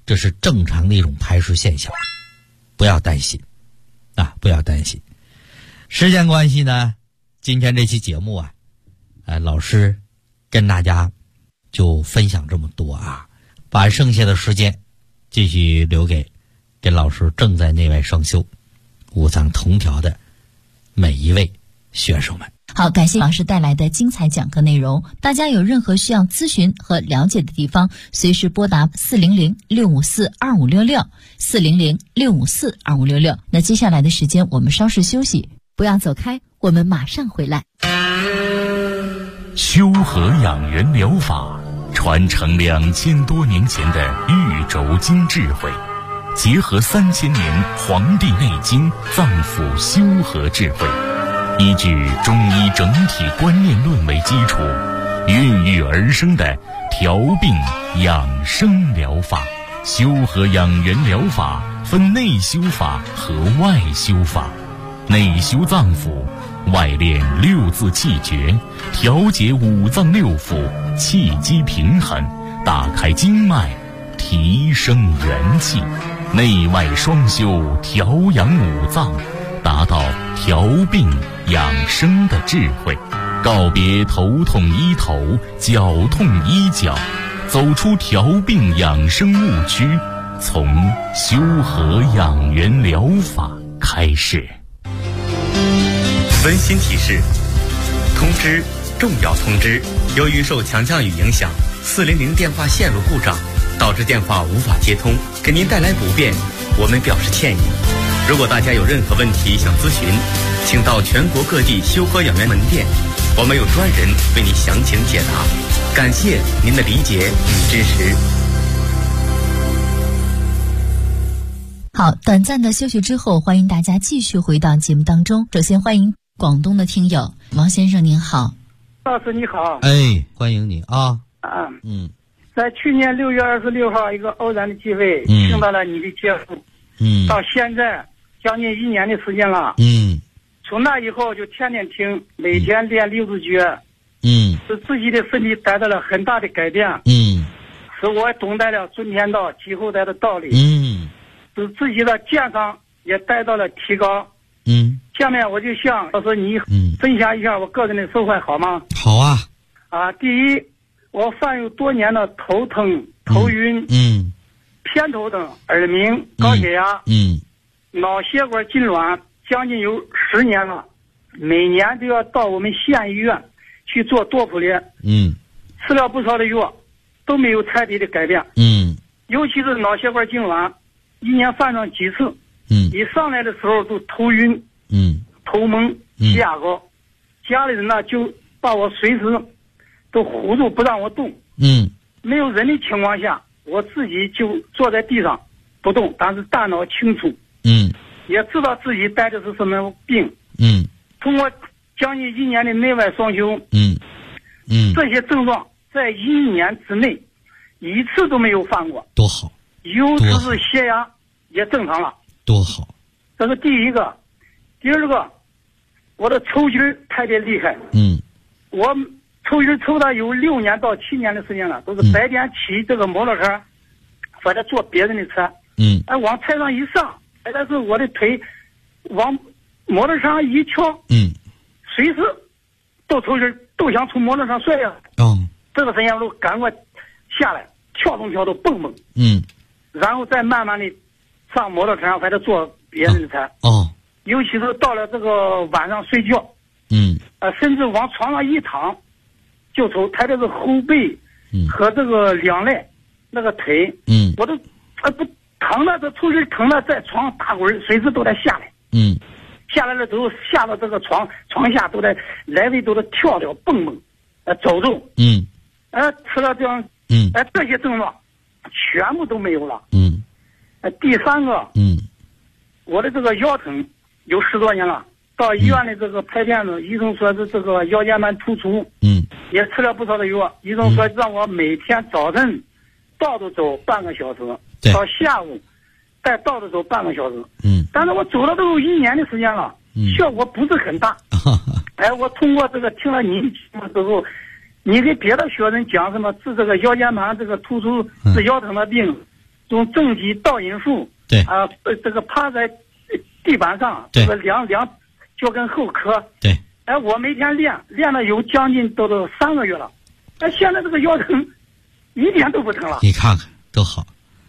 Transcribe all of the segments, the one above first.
这是正常的一种排出现象，不要担心啊，不要担心。时间关系呢，今天这期节目啊，老师跟大家就分享这么多啊，把剩下的时间继续留给老师正在内外双修、五脏同调的每一位学生们。 好，感谢老师带来的精彩讲课内容。大家有任何需要咨询和了解的地方，随时拨打400-654-2566，400-654-2566。那接下来的时间我们稍事休息，不要走开，我们马上回来。 修和养元疗法传承2000多年前的玉轴经智慧，结合3000年《黄帝内经》脏腑修和智慧，依据中医整体观念论为基础，孕育而生的调病养生疗法。修和养元疗法分内修法和外修法，内修脏腑，外练6字气诀，调节五脏六腑，气机平衡，打开经脉，提升元气，内外双修，调养五脏，达到调病养生的智慧，告别头痛医头，脚痛医脚，走出调病养生误区，从修和养元疗法开始。 温馨提示：通知，重要通知！由于受强降雨影响，400电话线路故障，导致电话无法接通，给您带来不便，我们表示歉意。如果大家有任何问题想咨询，请到全国各地修和养元门店，我们有专人为你详情解答。感谢您的理解与支持。 好，短暂的休息之后，欢迎大家继续回到节目当中。首先欢迎广东的听友王先生，您好。 老师你好。 欢迎你啊。 在去年6月26号一个偶然的机会，听到了你的节目，到现在将近1年的时间了。从那以后就天天听，每天练6字诀，使自己的身体得到了很大的改变，使我懂得了尊天道积后代的道理，使自己的健康也得到了提高。下面我就向老师你分享一下我个人的收获好吗？ 好啊。 第一，我患有多年的头疼、头晕、偏头疼、耳鸣、高血压、脑血管痉挛，将近有10年了，每年都要到我们县医院去做多普列，吃了不少的药，都没有彻底的改变。尤其是脑血管痉挛，一年犯上几次，一上来的时候都头晕，头蒙，血压高，家里人呢就把我随时都唬住不让我动。没有人的情况下，我自己就坐在地上不动，但是大脑清楚，也知道自己带的是什么病。通过将近1年的内外双修，这些症状在1年之内一次都没有犯过。 多好！ 尤其是血压也正常了。 多好！ 这是第一个。第二个，我的抽筋特别厉害。我抽筋抽了有6年到7年的时间了，都是白天骑这个摩托车或者坐别人的车，往车上一上，但是我的腿往摩托车上一翘，随时都抽筋，都想从摩托车上摔下来。这个时间我都赶快下来，跳动跳动蹦蹦，然后再慢慢的上摩托车上或者坐别人的车。尤其是到了这个晚上睡觉，甚至往床上一躺就抽，他这个后背和这个两肋那个腿，我都不疼了，这抽筋疼了，在床上打滚，随时都得下来。下来了之后，下到这个床下都得来回都得跳跳蹦蹦，走走。吃了这样，这些症状全部都没有了。第三个，我的这个腰疼有10多年了，到医院的这个拍片子，医生说是这个腰间盘突出，也吃了不少的药，医生说让我每天早晨倒着走半个小时，到下午再倒着走半个小时。但是我走了都有1年的时间了，效果不是很大。我通过这个听了你的节目之后，你给别的学生讲什么治这个腰间盘这个突出治腰疼的病， 用正畸倒引术， 对这个趴在地板上， 对， 这个两脚跟后磕， 对。 哎，我每天练了有将近都3个月了，哎，现在这个腰疼一点都不疼了。 你看看多好。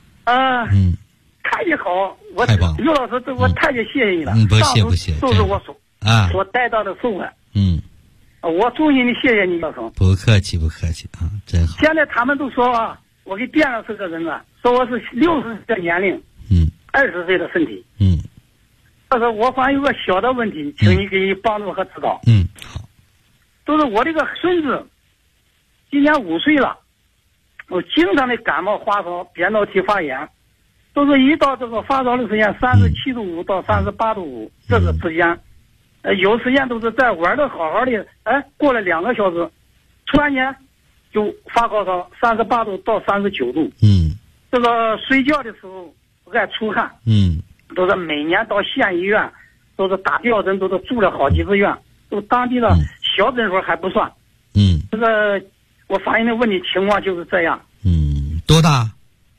太好， 太棒了， 刘老师，我太谢谢你了。 不谢， 都是我所带到的收获。我衷心的谢谢你，老总。 不客气啊，真好。 现在他们都说啊，我给店上是个人了，说我是60岁的年龄，20岁的身体。但是我反正有个小的问题，请你给你帮助和指导。 好。 都是我这个孙子，今年5岁了，我经常的感冒发烧、扁桃体发炎，都是一到这个发烧的时间37度5到38度5这个之间，有时间都是在玩的好好的，哎，过了2个小时，突然间就发高烧，38度到39度。这个睡觉的时候爱出汗。都是每年到县医院，都是打吊针，都是住了好几次院，都当地的小诊所还不算。这个我反映的问题情况就是这样。 多大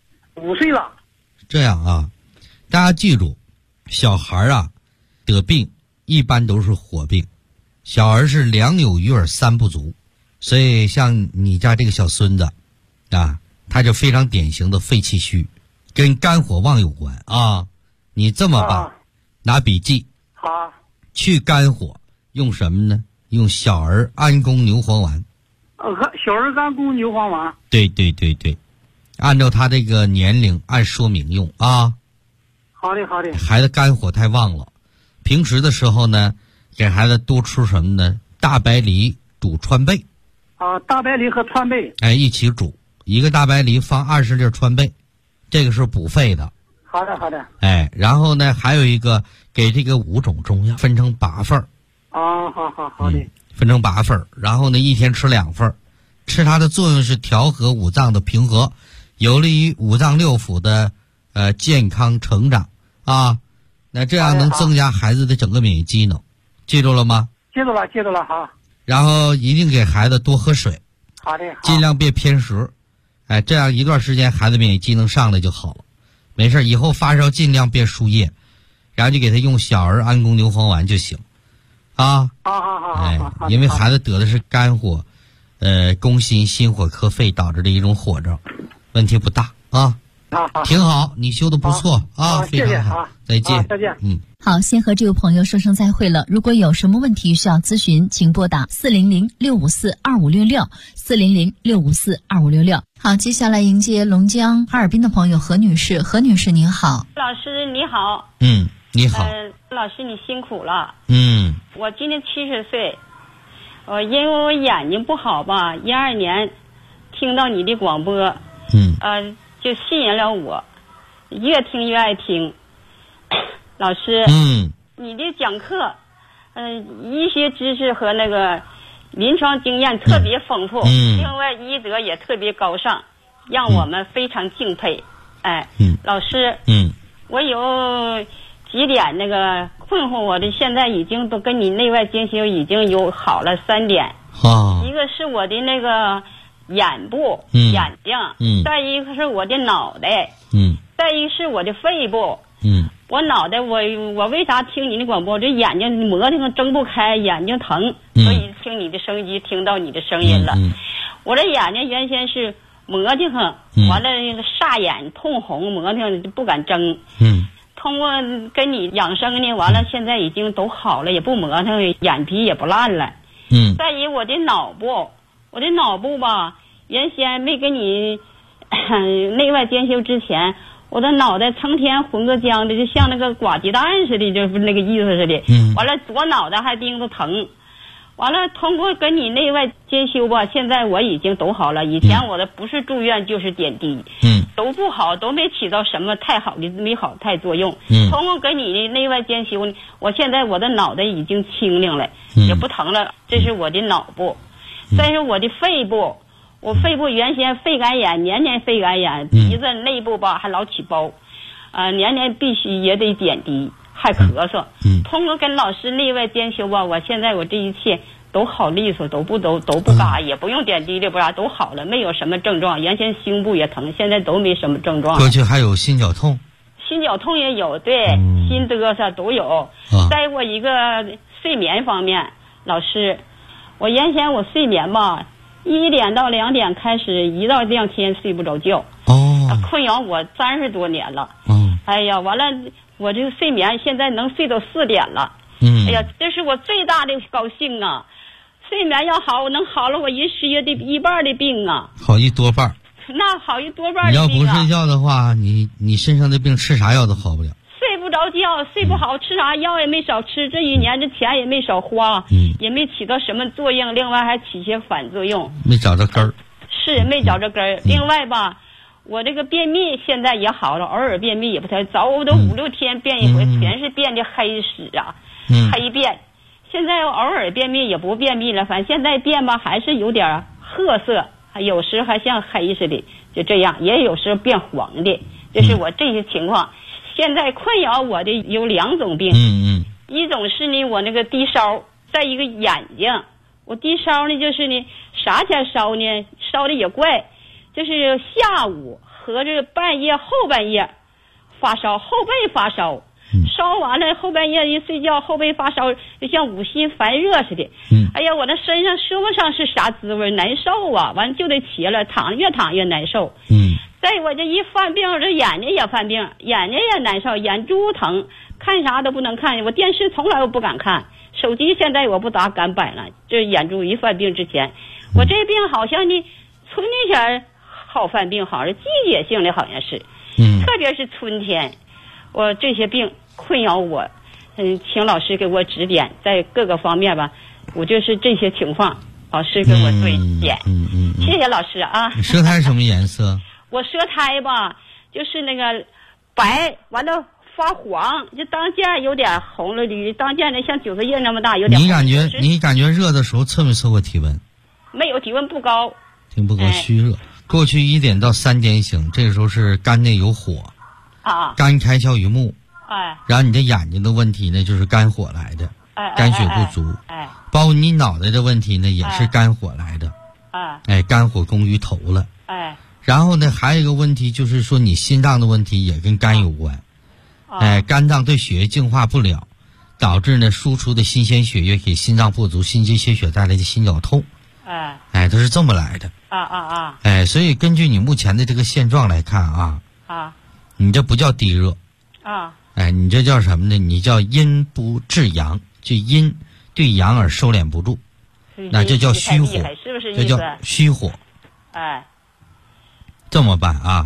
？5岁了。 这样啊，大家记住，小孩啊得病一般都是火病，小儿是两有余而三不足，所以像你家这个小孙子啊，他就非常典型的肺气虚，跟肝火旺有关啊。你这么办，拿笔记。 好。 去肝火用什么呢？用小儿安宫牛黄丸。 小儿安宫牛黄丸。 对，按照他这个年龄按说明用啊。 好的。 孩子肝火太旺了，平时的时候呢，给孩子多吃什么呢？大白梨煮川贝。 大白梨和川贝。 一起煮，一个大白梨放20粒川贝，这个是补肺的。 好的。 然后呢，还有一个给这个5种中药分成8份。 好的。 分成8份，然后呢，一天吃2份，吃它的作用是调和五脏的平和，有利于五脏六腑的健康成长啊。那这样能增加孩子的整个免疫机能，记住了吗？ 记住了，好。 然后一定给孩子多喝水。 好的。 尽量别偏食，这样一段时间孩子免疫机能上来就好了。没事，以后发烧尽量别输液，然后就给他用小儿安宫牛黄丸就行，啊。 好。 因为孩子得的是肝火，攻心火克肺导致的一种火症，问题不大啊。 好， 挺好，你修的不错啊，非常好。再见。 再见。 好，先和这位朋友说声再会了。如果有什么问题需要咨询，请拨打400-654-2566 400-654-2566。好，接下来迎接龙江哈尔滨的朋友何女士。何女士您好。 老师你好。 你好。 老师你辛苦了。我今年70岁，因为我眼睛不好吧，12年听到你的广播，就吸引了我，越听越爱听。老师，你的讲课，医学知识和那个临床经验特别丰富，另外医德也特别高尚，让我们非常敬佩。老师，我有几点那个困惑我的，现在已经都跟你内外兼修已经有好了3点。一个是我的那个眼部，眼睛，再一个是我的脑袋，再一个是我的肺部。我脑袋我为啥听你的广播，这眼睛磨腾睁不开，眼睛疼，所以听你的声音听到你的声音了。我这眼睛原先是磨腾，完了那个煞眼通红，磨腾不敢睁。通过跟你养生呢，完了现在已经都好了，也不磨腾，眼皮也不烂了。再一我的脑部吧，原先没跟你内外兼修之前，我的脑袋成天混个浆的，就像那个刮鸡蛋似的，就是那个意思似的。完了左脑袋还盯着疼。完了通过跟你内外兼修吧，现在我已经都好了。以前我的不是住院就是点滴，都不好，都没起到什么太好的太作用。通过跟你内外兼修，我现在我的脑袋已经清灵了，也不疼了。这是我的脑部。再是我的肺部，我肺部原先肺感染，年年肺感染，鼻子内部吧还老起包，年年必须也得点滴，还咳嗽。通过跟老师内外兼修吧，我现在我这一切都好利索，都不嘎，也不用点滴的，不啥都好了，没有什么症状。原先胸部也疼，现在都没什么症状。 过去还有心绞痛， 心绞痛也有，对，心嘚瑟都有。在我一个睡眠方面，老师，我原先我睡眠吧，1点到2点开始，1到2天睡不着觉。困扰我30多年了。哎呀，完了，我这个睡眠现在能睡到4点了。哎呀，这是我最大的高兴啊！睡眠要好，我能好了我1半的病啊， 好1多半。 那好1多半的病啊！ 你要不睡觉的话，你身上的病吃啥药都好不了。 睡不着觉，睡不好，吃啥药也没少吃，这1年这钱也没少花，也没起到什么作用，另外还起些反作用， 没找着根儿。 是没找着根儿。另外吧，我这个便秘现在也好了，偶尔便秘也不太早，我都5、6天便一回，全是便的黑屎啊，黑便。现在偶尔便秘也不便秘了，反正现在便吧还是有点褐色，有时还像黑似的，就这样，也有时变黄的，就是我这些情况。现在困扰我的有2种病，一种是呢我那个低烧，再一个眼睛，我低烧呢就是呢啥前烧呢，烧的也怪，就是下午和这半夜后半夜发烧，后背发烧。烧完了后半夜一睡觉，后背发烧，就像5心烦热似的。哎呀，我这身上说不上是啥滋味，难受啊！完了就得起来，越躺越难受。再我这一犯病，这眼睛也犯病，眼睛也难受，眼珠疼，看啥都不能看。我电视从来我不敢看，手机现在我不咋敢摆了。这眼珠一犯病之前，我这病好像呢，春天好犯病，好像季节性的，好像是，特别是春天，我这些病困扰我，请老师给我指点，在各个方面吧，我就是这些情况，老师给我对点。谢谢老师啊。 你舌苔什么颜色？ 我舌苔吧，就是那个白，完了发黄，就当间有点红了绿，当间的像韭菜叶那么大，有点红。 你感觉热的时候测没测过体温？ 没有，体温不高。 挺不高，虚热。过去1点到3点醒，这个时候是肝内有火。肝开窍于目。然后你的眼睛的问题呢，就是肝火来的，肝血不足。包括你脑袋的问题呢，也是肝火来的。肝火攻于头了。然后呢，还有一个问题就是说，你心脏的问题也跟肝有关。肝脏对血液净化不了，导致呢输出的新鲜血液给心脏不足，心肌缺血带来的心绞痛。都是这么来的。所以根据你目前的这个现状来看啊，你这不叫低热。你这叫什么呢？你叫阴不至阳，就阴对阳而收敛不住，那这叫虚火， 是不是？ 这叫虚火。这么办啊？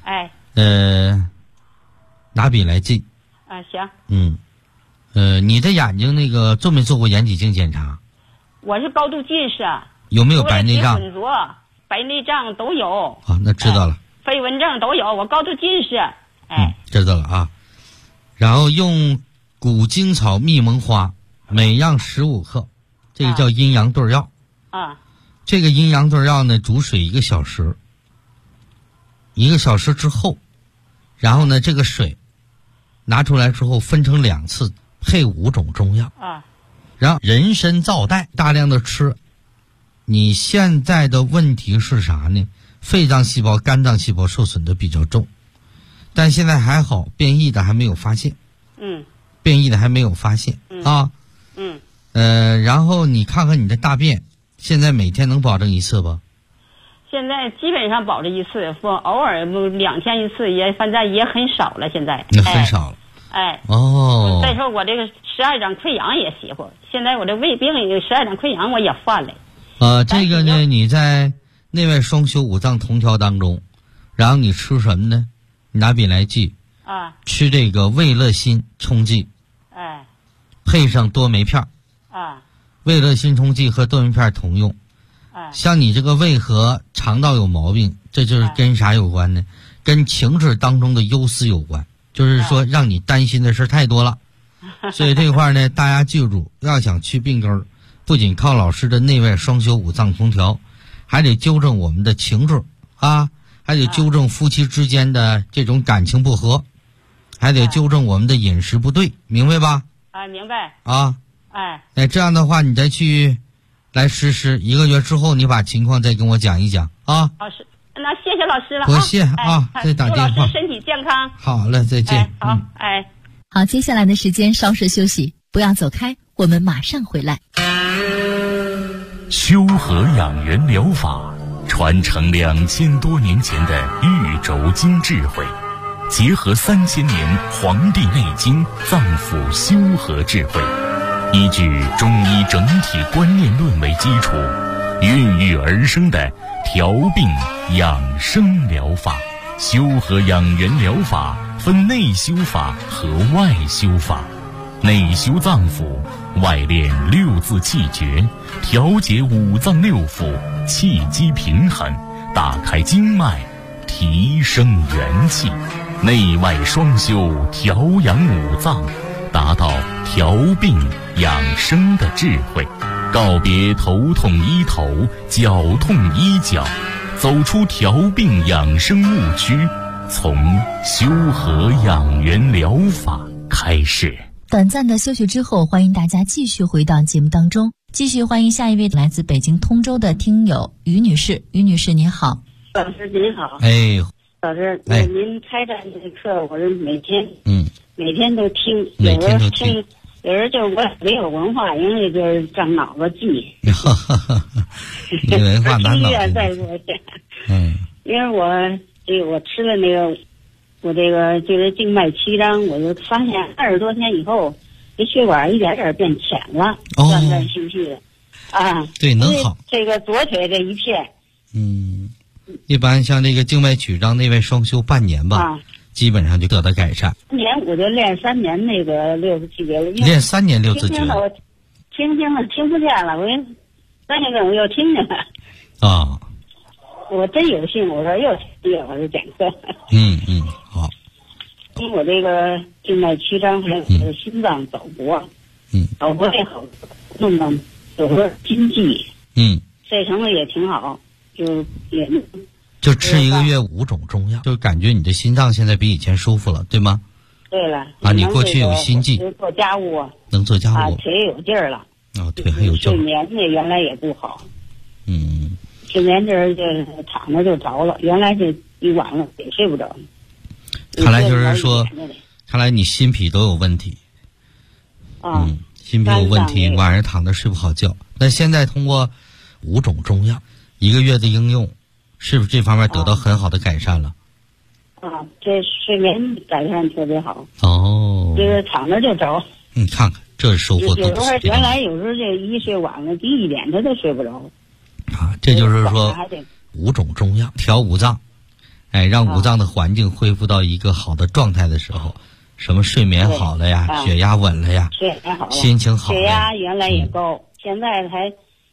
拿笔来记。 行。 你的眼睛那个做没做过眼底镜检查？ 我是高度近视。 有没有白内障？ 白内障都有。 那知道了。 飞蚊症都有，我高度近视。 知道了啊。然后用古精草蜜蒙花，每样15克，这个叫阴阳对药。这个阴阳对药呢，煮水1个小时，1个小时之后，然后呢，这个水拿出来之后分成2次，配5种中药。然后人参皂带大量的吃。你现在的问题是啥呢？肺脏细胞、肝脏细胞受损的比较重。但现在还好，变异的还没有发现。变异的还没有发现。然后你看看你的大便，现在每天能保证1次不？ 现在基本上保证1次，偶尔2天1次，也反正也很少了。现在那很少了。 再说我这个12掌溃疡也邪乎，现在我这胃病12掌溃疡我也犯了。 这个呢，你在内外双修5脏同调当中，然后你吃什么呢？你拿笔来记。吃这个胃乐心冲剂。配上多酶片。胃乐心冲剂和多酶片同用。像你这个胃和肠道有毛病，这就是跟啥有关呢？跟情志当中的忧思有关，就是说让你担心的事太多了。所以这块呢，大家记住，要想去病根儿，不仅靠老师的内外双修5脏同调，还得纠正我们的情志还得纠正夫妻之间的这种感情不和，还得纠正我们的饮食不对，明白吧？ 明白。 这样的话你再去来实施，1个月之后你把情况再跟我讲一讲啊。 老师，那谢谢老师了。 不谢啊，再打电话。 祝老师身体健康。 好了，再见。 好， 好，接下来的时间稍事休息，不要走开，我们马上回来。 修和养元疗法传承2000多年前的玉轴经智慧，结合3000年《黄帝内经》脏腑修和智慧，依据中医整体观念论为基础，孕育而生的调病养生疗法。修和养元疗法分内修法和外修法，内修脏腑，外练6字气诀，调节5脏6腑，气机平衡，打开经脉，提升元气，内外双修，调养5脏，达到调病养生的智慧。告别头痛医头，脚痛医脚，走出调病养生误区，从修和养元疗法开始。 短暂的休息之后，欢迎大家继续回到节目当中，继续欢迎下一位来自北京通州的听友于女士。于女士您好。 老师您好。老师，您开的这个课我是每天都听，有时候听，有时候就我没有文化，因为就是长脑子记。 没文化难脑子。 再说去。因为我吃了那个。我这个就是静脉曲张，我就发现20多天以后，这血管一点点变浅了，断断续续的， 对，能好。 这个左腿这一片， 一般像这个静脉曲张内外双修半年吧，基本上就得到改善。 3年我就练3年那个6字气诀了， 练3年6字诀。 我听了听不见了，我3年跟我又听见了。我真有幸，我说又听我是讲课。 好。 因为我这个静脉曲张还有心脏早搏，早搏也好，弄到有个筋悸，这成了也挺好，就吃1个月5种中药，就感觉你的心脏现在比以前舒服了，对吗？ 对了。 你过去有心悸， 做家务能做家务， 腿有劲儿了。 腿还有劲儿。 睡眠呢原来也不好。睡眠这儿就躺着就着了，原来就一晚上也睡不着。 看来就是说，看来你心脾都有问题。心脾有问题，晚上躺着睡不好觉。那现在通过5种中药1个月的应用，是不是这方面得到很好的改善了？ 这睡眠改善特别好。就是躺着就着。 你看看，这收获多大！ 原来有时候这一睡晚了，低一点他都睡不着。 这就是说5种中药调5脏，让5脏的环境恢复到一个好的状态的时候，什么睡眠好了呀，血压稳了呀，心情好了， 血压原来也高，现在才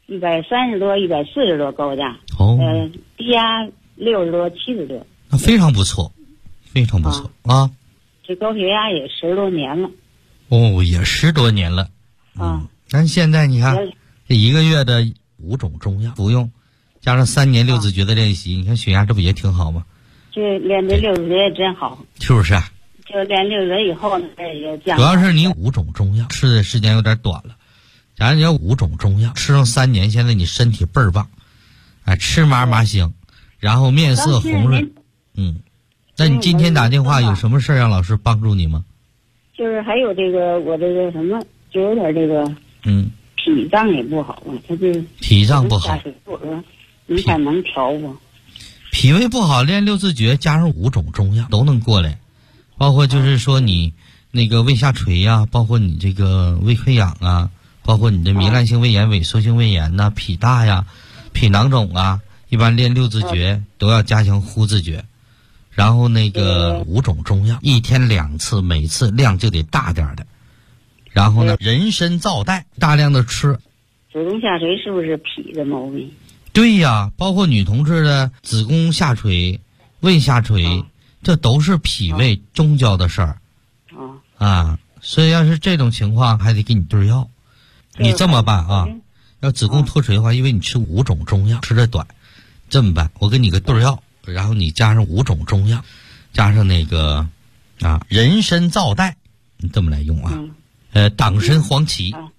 130多、140多高价。低压60多、70多。 那非常不错，非常不错啊！ 这高血压也10多年了。 也10多年了。但现在你看，这1个月的5种中药服用，加上3年6字诀的练习，你看血压这不也挺好吗？ 这练这6字诀也真好， 是不是？ 就练6字诀以后呢，也降。 主要是你5种中药吃的时间有点短了，假如你要5种中药吃上3年，现在你身体倍儿棒，吃嘛嘛香，然后面色红润。那你今天打电话有什么事让老师帮助你吗？ 就是还有这个我这个什么，就有点这个脾脏也不好啊，他就脾脏不好。 我说你看能调不？ 脾胃不好，练6字诀加上5种中药都能过来，包括就是说你那个胃下垂呀，包括你这个胃溃疡啊，包括你的糜烂性胃炎、萎缩性胃炎呐、脾大呀、脾囊肿啊，一般练6字诀都要加强呼字诀。然后那个5种中药1天2次，每次量就得大点的。然后呢，人参皂带大量的吃。 子宫下垂是不是脾的毛病？ 对呀，包括女同志的子宫下垂、胃下垂，这都是脾胃中焦的事儿。所以要是这种情况，还得给你对药。你这么办啊？要子宫脱垂的话，因为你吃5种中药吃的短，这么办，我给你个对药。然后你加上5种中药，加上那个人参皂带，你这么来用啊？党参黄芪，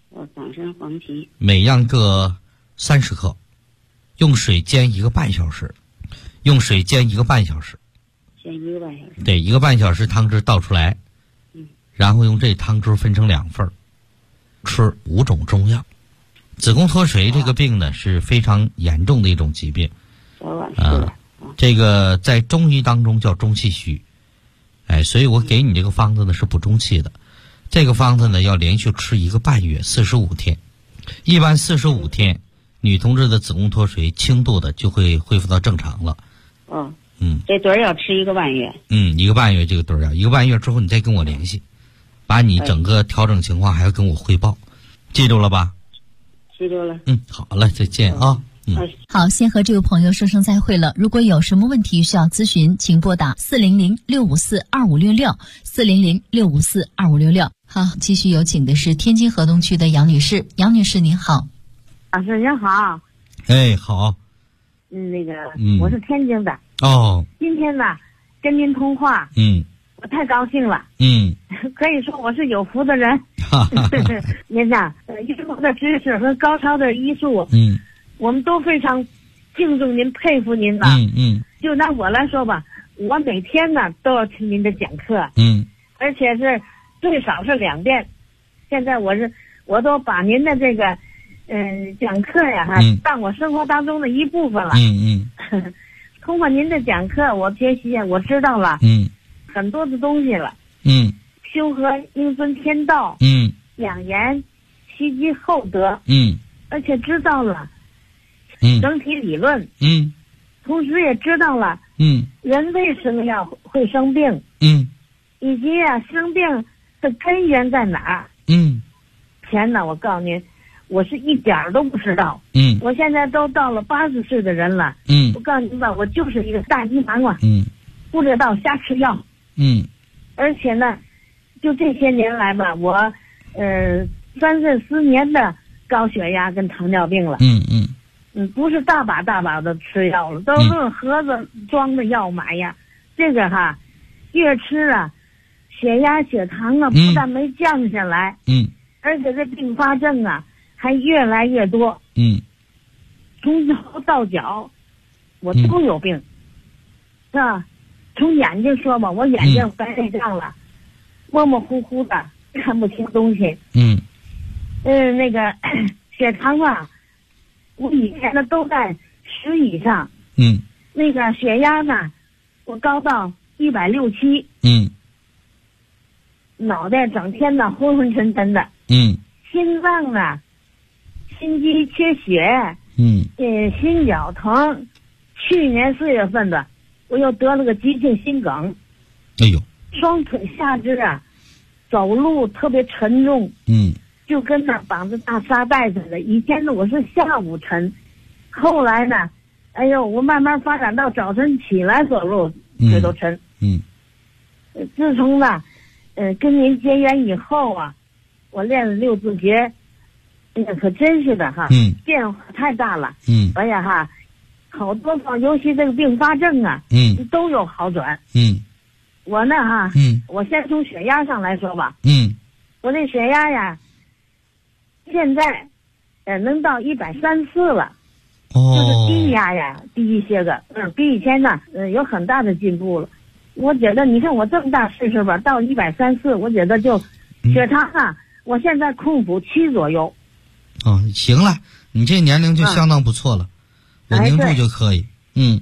党参、黄芪， 每样各30克，用水煎1个半小时，煎1个半小时。对，1个半小时汤汁倒出来，然后用这汤汁分成2份，吃5种中药。子宫脱水这个病呢是非常严重的一种疾病，这个在中医当中叫中气虚，所以我给你这个方子呢是补中气的。这个方子呢要连续吃1个半月，45天，一般45天，女同志的子宫脱水轻度的就会恢复到正常了。 这堆儿要吃1个半月。 1个半月这个堆儿药，1个半月之后你再跟我联系，把你整个调整情况还要跟我汇报，记住了吧？ 记住了。 好了，再见啊。 好，先和这位朋友说声再会了。如果有什么问题需要咨询，请拨打400-654-2566，400-654-2566。好，继续有请的是天津河东区的杨女士。杨女士您好。 老师您好。 好。 我是天津的。今天呢跟您通话，我太高兴了。可以说我是有福的人。您呐，医术的知识和高超的医术，我们都非常敬重您、佩服您了。就拿我来说吧，我每天呢都要听您的讲课，而且是最少是2遍。现在我都把您的这个讲课呀当我生活当中的一部分了。通过您的讲课，我学习我知道了很多的东西了。修和应遵天道，养颜积积厚德，而且知道了整体理论，同时也知道了人为什么要会生病，以及生病的根源在哪儿。前呢我告诉您，我是一点儿都不知道。我现在都到了80岁的人了。我告诉您吧，我就是一个大鸡麻瓜，不知道瞎吃药。而且呢，就这些年来吧，我30年的高血压跟糖尿病了。不是大把的吃药了，都论盒子装的药买呀。这个越吃血压血糖不但没降下来，而且这并发症还越来越多。从头到脚我都有病，是吧？从眼睛说吧，我眼睛白内障了，模模糊糊的看不清东西。那个血糖我以前呢都在10以上。那个血压呢，我高到160。脑袋整天昏昏沉沉的。心脏呢，心肌缺血。心绞疼。去年4月份的，我又得了个急性心梗。双腿下肢走路特别沉重。就跟那绑着大沙袋似的。以前呢我是下午沉，后来呢，我慢慢发展到早晨起来走路腿都沉。自从呢，跟您结缘以后我练了6字诀，可真是的变化太大了。好多方，尤其这个并发症都有好转。我呢我先从血压上来说吧。我这血压现在能到134了。就是低压低一些个，比以前呢有很大的进步了。我觉得你看我这么大岁数吧，到134，我觉得就血糖我现在控服7左右。 行了，你这年龄就相当不错了，稳定住就可以。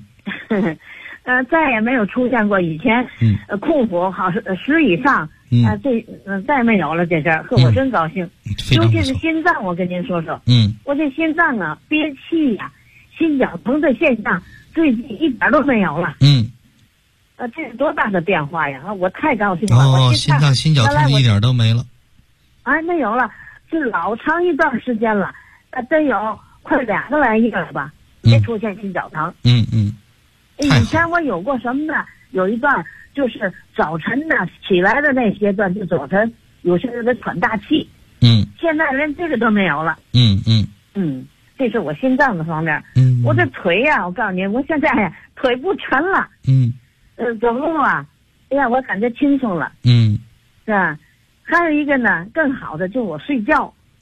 再也没有出现过以前控服好10以上。再没有了这事儿，呵，我真高兴。尤其是心脏，我跟您说说。我这心脏憋气心绞疼的现象最近一点都没有了。这是多大的变化呀！我太高兴了。我心脏心绞疼一点都没了。 没有了，是老长一段时间了，真有快2个来月了吧，没出现心绞疼。以前我有过什么呢？有一段就是早晨起来的那些段，就早晨有些人得喘大气。现在连这个都没有了。这是我心脏的方面。我这腿我告诉你，我现在腿不沉了。走路我感觉轻松了。是吧？还有一个呢，更好的就是我睡觉。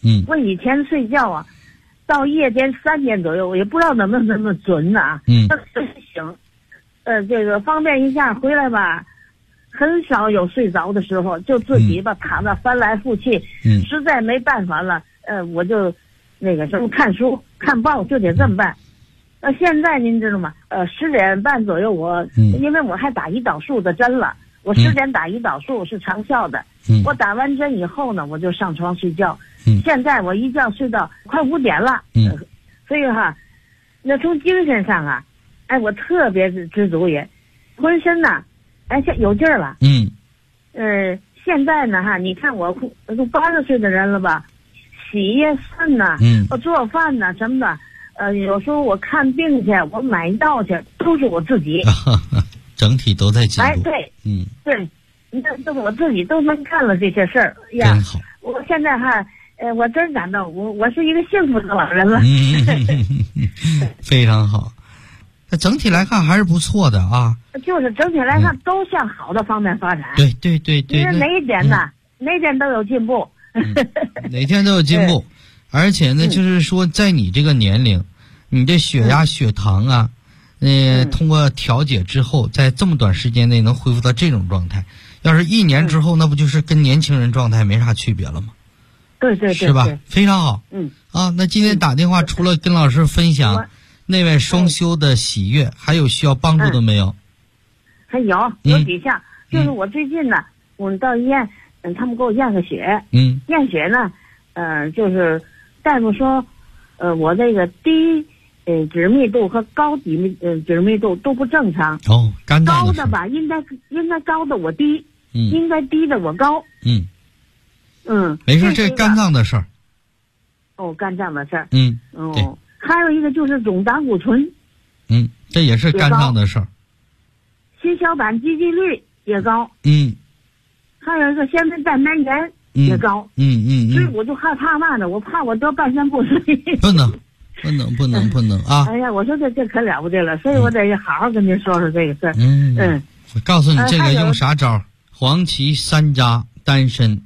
我以前睡觉啊，到夜间3点左右，我也不知道能不能那么准呢。醒，这个方便一下回来吧，很少有睡着的时候，就自己吧躺着翻来覆去，实在没办法了，我就那个什么看书看报，就得这么办。现在您知道吗？10点半左右因为我还打胰岛素的针了，我10点打胰岛素是长效的。我打完针以后呢，我就上床睡觉。现在我一觉睡到快5点了。所以那从精神上啊，我特别知足也，浑身呐，有劲儿了。现在呢你看我都80岁的人了吧，洗肾呐，做饭呐什么的。有时候我看病去，我买药去，都是我自己， 整体都在进步。 对，对，这我自己都能干了这些事儿呀。 真好。 我现在我真感到我是一个幸福的老人了。 非常好。那整体来看还是不错的啊。 就是整体来看都向好的方面发展。 对。因为哪一点呢？哪点都有进步。 哪天都有进步。而且呢，就是说，在你这个年龄，你的血压、血糖啊，通过调节之后，在这么短时间内能恢复到这种状态。要是1年之后，那不就是跟年轻人状态没啥区别了吗？ 对， 是吧？非常好。那今天打电话除了跟老师分享内外双修的喜悦，还有需要帮助的没有？ 还有几项，就是我最近呢，我到医院，他们给我验个血，验血呢，就是大夫说，我这个低脂密度和高脂密度都不正常。 肝脏高的吧，应该高的我低，应该低的我高。没事，这肝脏的事儿。 肝脏的事儿。 对。 还有一个就是总胆固醇。 这也是肝脏的事儿。 心小板积极率也高。还有一个先天蛋白炎也高。所以我就害怕嘛呢，我怕我得半身不遂。 不能啊！ 哎呀，我说这可了不得了，所以我得好好跟您说说这个事儿。 我告诉你这个用啥招？黄芪山楂丹参。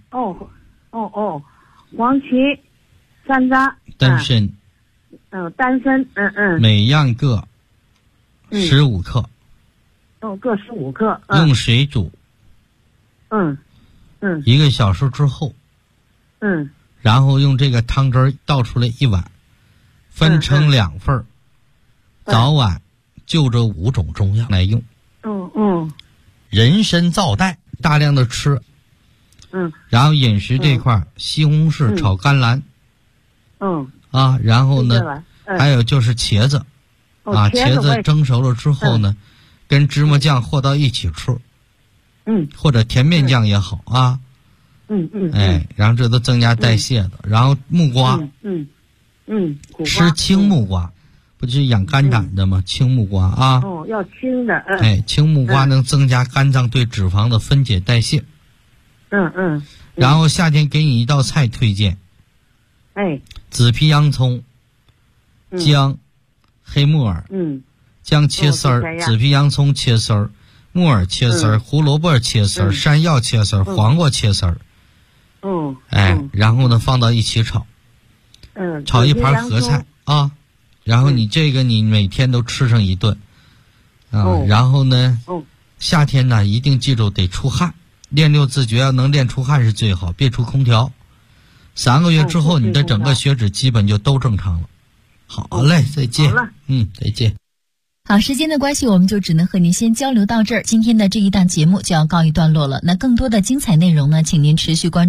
黄芪山楂丹参。 丹参。 每样各15克。 各15克。 用水煮。1个小时之后。然后用这个汤汁倒出来1碗。分成2份，早晚就这5种中药来用。人参皂带大量的吃。然后饮食这块西红柿炒甘蓝。然后呢，还有就是茄子。茄子蒸熟了之后呢，跟芝麻酱和到一起吃。或者甜面酱也好啊。然后这都增加代谢的。然后木瓜。吃青木瓜，不就是养肝胆的吗？青木瓜啊。 要青的。 青木瓜能增加肝脏对脂肪的分解代谢。然后夏天给你一道菜推荐。紫皮洋葱、姜、黑木耳。姜切丝儿，紫皮洋葱切丝儿，木耳切丝儿，胡萝卜切丝儿，山药切丝儿，黄瓜切丝儿。然后呢放到一起炒。炒一盘合菜啊，然后你这个你每天都吃上一顿然后呢，夏天呢一定记住得出汗，练6字诀要能练出汗是最好，别出空调。3个月之后，你的整个血脂基本就都正常了。好嘞，再见。再见。 好，时间的关系，我们就只能和您先交流到这儿。今天的这一档节目就要告一段落了。那更多的精彩内容呢，请您持续关注